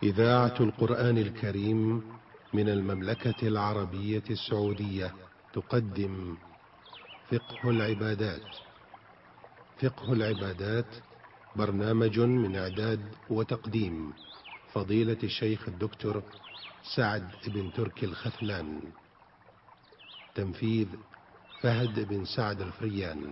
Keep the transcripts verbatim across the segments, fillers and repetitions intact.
إذاعة القرآن الكريم من المملكة العربية السعودية تقدم فقه العبادات. فقه العبادات برنامج من إعداد وتقديم فضيلة الشيخ الدكتور سعد بن تركي الختلان. تنفيذ فهد بن سعد الفريان.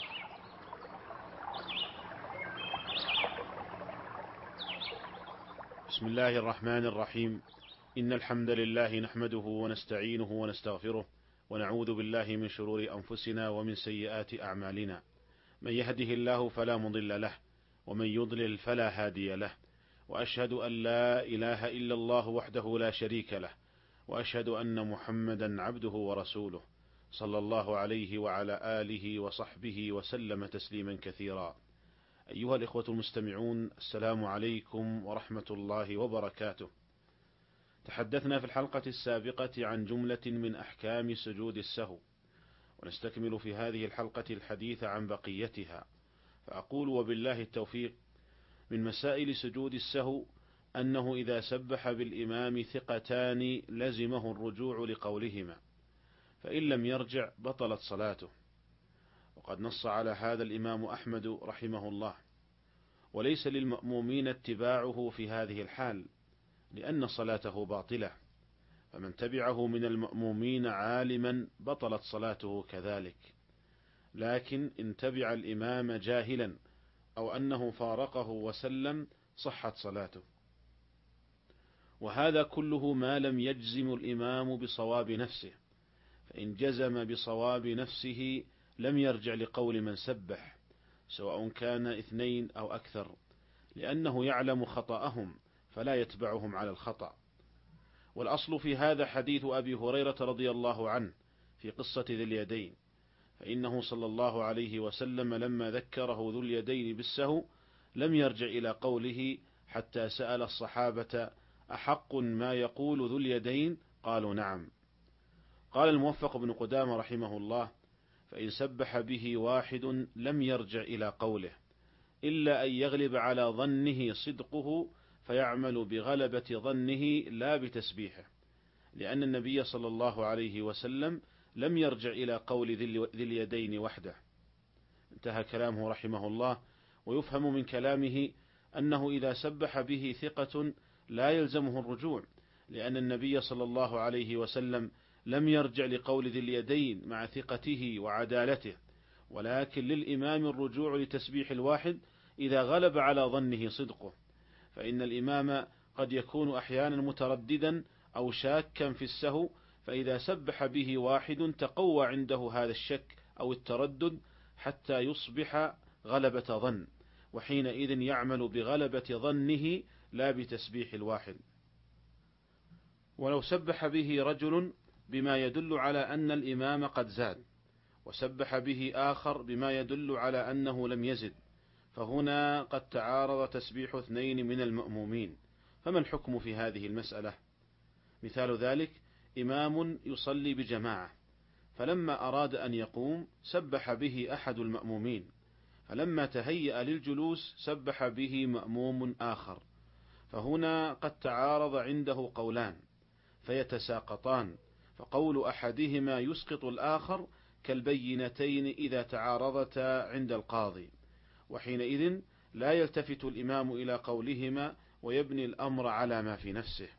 بسم الله الرحمن الرحيم. إن الحمد لله نحمده ونستعينه ونستغفره ونعوذ بالله من شرور أنفسنا ومن سيئات أعمالنا. من يهده الله فلا مضل له ومن يضلل فلا هادي له، وأشهد أن لا إله إلا الله وحده لا شريك له، وأشهد أن محمدا عبده ورسوله صلى الله عليه وعلى آله وصحبه وسلم تسليما كثيرا. أيها الإخوة المستمعون، السلام عليكم ورحمة الله وبركاته. تحدثنا في الحلقة السابقة عن جملة من أحكام سجود السهو، ونستكمل في هذه الحلقة الحديث عن بقيتها. فأقول وبالله التوفيق: من مسائل سجود السهو أنه إذا سبح بالإمام ثقتان لزمه الرجوع لقولهما، فإن لم يرجع بطلت صلاته. وقد نص على هذا الإمام أحمد رحمه الله، وليس للمأمومين اتباعه في هذه الحال لأن صلاته باطلة، فمن تبعه من المأمومين عالما بطلت صلاته كذلك، لكن إن تبع الإمام جاهلا أو أنه فارقه وسلم صحت صلاته. وهذا كله ما لم يجزم الإمام بصواب نفسه، فإن جزم بصواب نفسه لم يرجع لقول من سبح، سواء كان اثنين أو أكثر، لأنه يعلم خطأهم فلا يتبعهم على الخطأ. والأصل في هذا حديث أبي هريرة رضي الله عنه في قصة ذي اليدين، فإنه صلى الله عليه وسلم لما ذكره ذو اليدين بالسهو لم يرجع إلى قوله حتى سأل الصحابة: أحق ما يقول ذو اليدين؟ قالوا نعم. قال الموفق بن قدامة رحمه الله: فإن سبح به واحد لم يرجع إلى قوله، إلا أن يغلب على ظنه صدقه فيعمل بغلبة ظنه لا بتسبيحه، لأن النبي صلى الله عليه وسلم لم يرجع إلى قول ذي اليدين وحده. انتهى كلامه رحمه الله. ويفهم من كلامه أنه إذا سبح به ثقة لا يلزمه الرجوع، لأن النبي صلى الله عليه وسلم لم يرجع لقول ذي اليدين مع ثقته وعدالته، ولكن للإمام الرجوع لتسبيح الواحد إذا غلب على ظنه صدقه، فإن الإمام قد يكون أحيانا مترددا أو شاكا في السهو، فإذا سبح به واحد تقوى عنده هذا الشك أو التردد حتى يصبح غلبة ظن، وحينئذ يعمل بغلبة ظنه لا بتسبيح الواحد. ولو سبح به رجل بما يدل على أن الإمام قد زاد، وسبح به آخر بما يدل على أنه لم يزد، فهنا قد تعارض تسبيح اثنين من المأمومين، فما الحكم في هذه المسألة؟ مثال ذلك: إمام يصلي بجماعة، فلما أراد أن يقوم سبح به أحد المأمومين، فلما تهيأ للجلوس سبح به مأموم آخر، فهنا قد تعارض عنده قولان فيتساقطان، فقول أحدهما يسقط الآخر كالبينتين إذا تعارضتا عند القاضي، وحينئذ لا يلتفت الإمام إلى قولهما ويبني الأمر على ما في نفسه.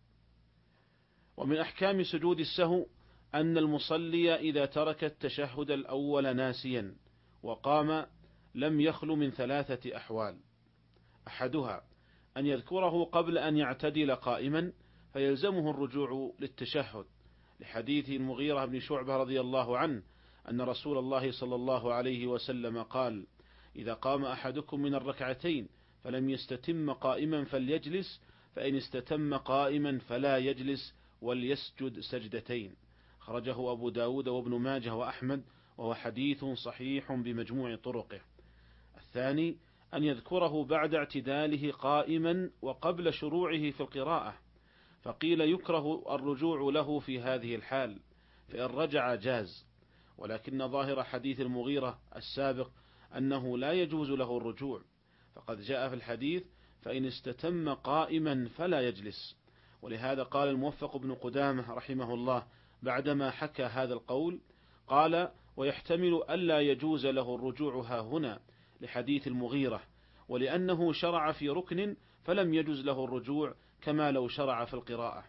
ومن أحكام سجود السهو أن المصلي إذا ترك التشهد الأول ناسيا وقام لم يخل من ثلاثة أحوال: أحدها أن يذكره قبل أن يعتدل قائما فيلزمه الرجوع للتشهد، لحديث المغيرة بن شعبة رضي الله عنه أن رسول الله صلى الله عليه وسلم قال: إذا قام أحدكم من الركعتين فلم يستتم قائما فليجلس، فإن استتم قائما فلا يجلس وليسجد سجدتين. خرجه أبو داود وابن ماجه وأحمد، وهو حديث صحيح بمجموع طرقه. الثاني أن يذكره بعد اعتداله قائما وقبل شروعه في القراءة، فقيل يكره الرجوع له في هذه الحال، فإن رجع جاز، ولكن ظاهر حديث المغيرة السابق أنه لا يجوز له الرجوع، فقد جاء في الحديث: فإن استتم قائما فلا يجلس. ولهذا قال الموفق بن قدامة رحمه الله بعدما حكى هذا القول قال: ويحتمل ألا يجوز له الرجوع ها هنا لحديث المغيرة، ولأنه شرع في ركن فلم يجوز له الرجوع كما لو شرع في القراءة.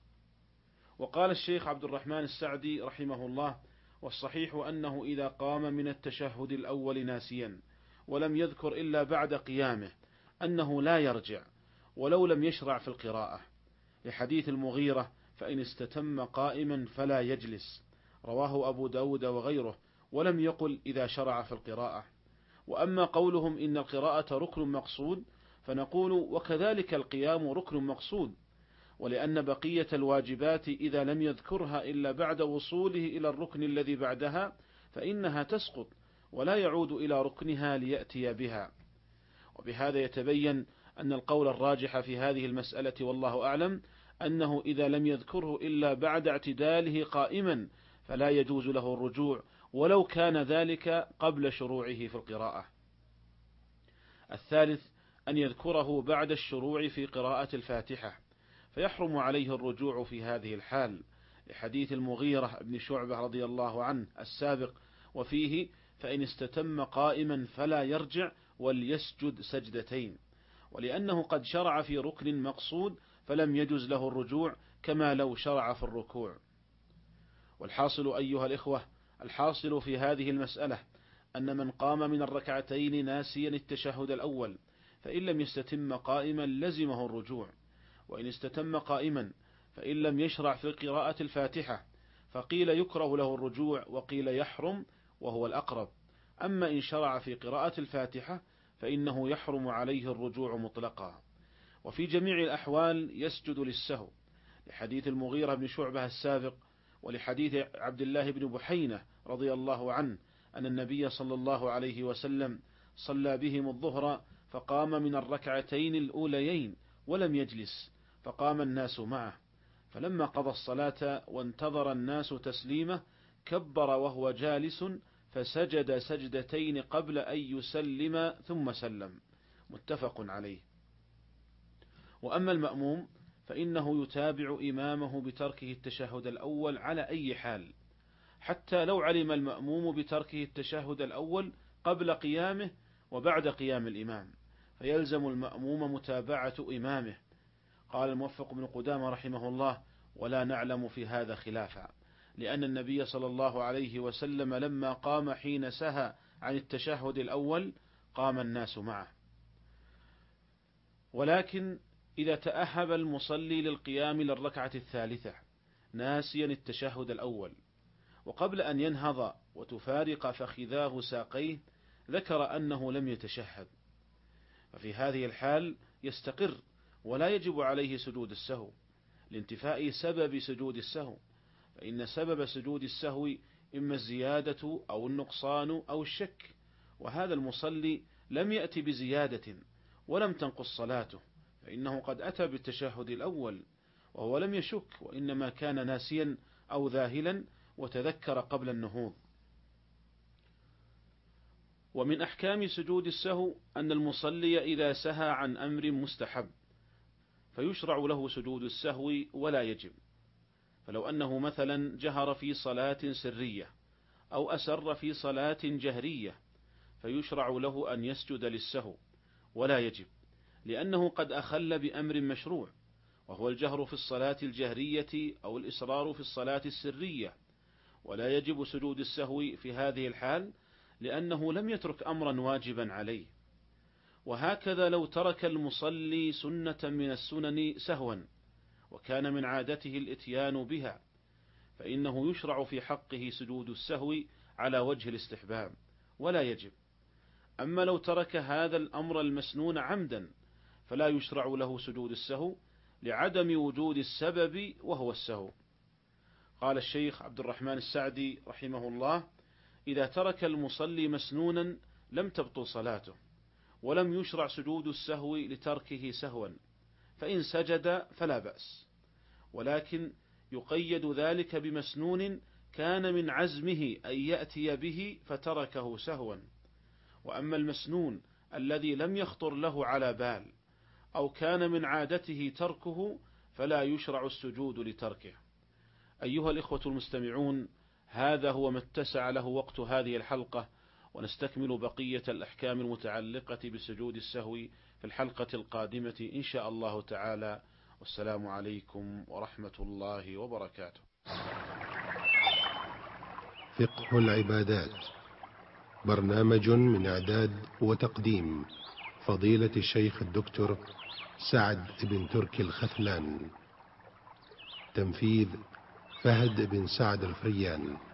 وقال الشيخ عبد الرحمن السعدي رحمه الله: والصحيح أنه إذا قام من التشهد الأول ناسيا ولم يذكر إلا بعد قيامه أنه لا يرجع ولو لم يشرع في القراءة، لحديث المغيرة: فإن استتم قائما فلا يجلس، رواه أبو داود وغيره، ولم يقل إذا شرع في القراءة. وأما قولهم إن القراءة ركن مقصود فنقول: وكذلك القيام ركن مقصود، ولأن بقية الواجبات إذا لم يذكرها إلا بعد وصوله إلى الركن الذي بعدها فإنها تسقط ولا يعود إلى ركنها ليأتي بها. وبهذا يتبين أن القول الراجح في هذه المسألة والله أعلم أنه إذا لم يذكره إلا بعد اعتداله قائما فلا يجوز له الرجوع ولو كان ذلك قبل شروعه في القراءة. الثالث أن يذكره بعد الشروع في قراءة الفاتحة فيحرم عليه الرجوع في هذه الحال، لحديث المغيرة بن شعبة رضي الله عنه السابق وفيه: فإن استتم قائما فلا يرجع وليسجد سجدتين، ولأنه قد شرع في ركن مقصود فلم يجوز له الرجوع كما لو شرع في الركوع. والحاصل أيها الإخوة، الحاصل في هذه المسألة أن من قام من الركعتين ناسيا التشهد الأول فإن لم يستتم قائما لزمه الرجوع، وإن استتم قائما فإن لم يشرع في قراءة الفاتحة فقيل يكره له الرجوع وقيل يحرم وهو الأقرب. أما إن شرع في قراءة الفاتحة فإنه يحرم عليه الرجوع مطلقا. وفي جميع الأحوال يسجد للسهو، لحديث المغيرة بن شعبة السابق، ولحديث عبد الله بن بحينة رضي الله عنه أن النبي صلى الله عليه وسلم صلى بهم الظهر فقام من الركعتين الأوليين ولم يجلس، فقام الناس معه، فلما قضى الصلاة وانتظر الناس تسليمه كبر وهو جالس فسجد سجدتين قبل أن يسلم ثم سلم، متفق عليه. وأما المأموم فإنه يتابع إمامه بتركه التشهد الأول على أي حال، حتى لو علم المأموم بتركه التشهد الأول قبل قيامه وبعد قيام الإمام فيلزم المأموم متابعة إمامه. قال الموفق بن قدامة رحمه الله: ولا نعلم في هذا خلافا، لأن النبي صلى الله عليه وسلم لما قام حين سهى عن التشهد الأول قام الناس معه. ولكن إذا تأهب المصلي للقيام للركعة الثالثة ناسيا التشهد الأول وقبل أن ينهض وتفارق فخذاه ساقيه ذكر أنه لم يتشهد، ففي هذه الحال يستقر ولا يجب عليه سجود السهو لانتفاء سبب سجود السهو، فإن سبب سجود السهو إما الزيادة أو النقصان أو الشك، وهذا المصلي لم يأتي بزيادة ولم تنقص صلاته، فإنه قد أتى بالتشهد الأول وهو لم يشك، وإنما كان ناسيا أو ذاهلا وتذكر قبل النهوض. ومن أحكام سجود السهو أن المصلي إذا سهى عن أمر مستحب فيشرع له سجود السهو ولا يجب، فلو أنه مثلا جهر في صلاة سرية أو أسر في صلاة جهرية فيشرع له أن يسجد للسهو ولا يجب، لأنه قد أخل بأمر مشروع وهو الجهر في الصلاة الجهرية أو الإصرار في الصلاة السرية، ولا يجب سجود السهو في هذه الحال لأنه لم يترك أمرا واجبا عليه. وهكذا لو ترك المصلي سنة من السنن سهوا وكان من عادته الإتيان بها فإنه يشرع في حقه سجود السهو على وجه الاستحباب ولا يجب. أما لو ترك هذا الأمر المسنون عمدا فلا يشرع له سجود السهو لعدم وجود السبب وهو السهو. قال الشيخ عبد الرحمن السعدي رحمه الله: إذا ترك المصلي مسنونا لم تبطل صلاته ولم يشرع سجود السهو لتركه سهوا، فإن سجد فلا بأس، ولكن يقيد ذلك بمسنون كان من عزمه أن يأتي به فتركه سهوا. وأما المسنون الذي لم يخطر له على بال أو كان من عادته تركه فلا يشرع السجود لتركه. أيها الإخوة المستمعون، هذا هو ما اتسع له وقت هذه الحلقة، ونستكمل بقية الأحكام المتعلقة بسجود السهو في الحلقة القادمة إن شاء الله تعالى. والسلام عليكم ورحمة الله وبركاته. فقه العبادات، برنامج من إعداد وتقديم فضيلة الشيخ الدكتور سعد بن تركي الخثلان، تنفيذ فهد بن سعد الفريان.